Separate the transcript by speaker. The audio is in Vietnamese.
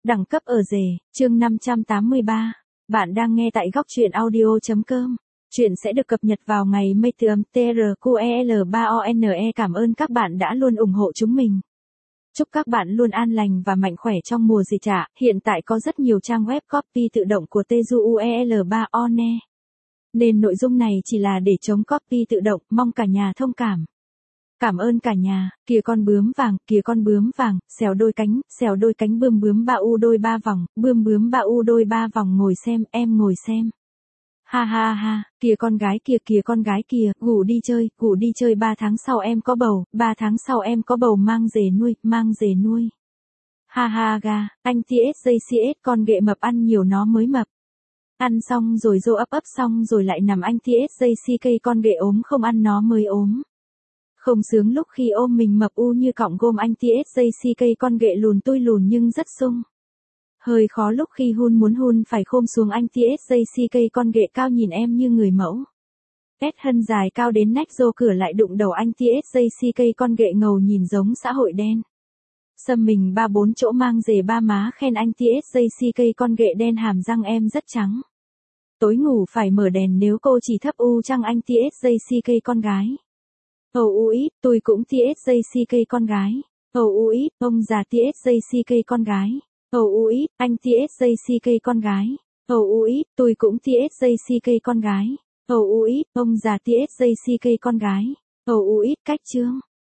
Speaker 1: Đẳng cấp ở rể, chương 583. Bạn đang nghe tại góc truyện audio.com. Chuyện sẽ được cập nhật vào ngày May TRQEL3ONE. Cảm ơn các bạn đã luôn ủng hộ chúng mình. Chúc các bạn luôn an lành và mạnh khỏe trong mùa dịch ạ. Hiện tại có rất nhiều trang web copy tự động của TRQEL3ONE. Nên nội dung này chỉ là để chống copy tự động, mong cả nhà thông cảm. Cảm ơn cả nhà. Kìa con bướm vàng, xèo đôi cánh bướm bướm ba u đôi ba vòng, bướm bướm ba u đôi ba vòng, ngồi xem, em ngồi xem. Ha ha ha, kìa con gái kìa, ngủ đi chơi 3 tháng sau em có bầu, 3 tháng sau em có bầu, mang dề nuôi. Ha ha ga, anh TSJCS con ghệ mập ăn nhiều nó mới mập. Ăn xong rồi dô ấp xong rồi lại nằm, anh TSJCK con ghệ ốm không ăn nó mới ốm. Không sướng lúc khi ôm mình mập u như cọng gôm, anh TSJCK con ghệ lùn tui lùn nhưng rất sung. Hơi khó lúc khi muốn hun phải khom xuống, anh TSJCK con ghệ cao nhìn em như người mẫu. Hân dài cao đến nách, dô cửa lại đụng đầu, anh TSJCK con ghệ ngầu nhìn giống xã hội đen. Xăm mình 3-4 chỗ, mang dề ba má khen, anh TSJCK con ghệ đen hàm răng em rất trắng. Tối ngủ phải mở đèn nếu cô chỉ thấp u trăng, anh TSJCK con gái. ít, tôi cũng TSJCK con gái. ít, ông già TSJCK con gái. ít, anh TSJCK con gái. ít, tôi cũng TSJCK con gái. ít, ông già TSJCK con gái. ít, cách chương.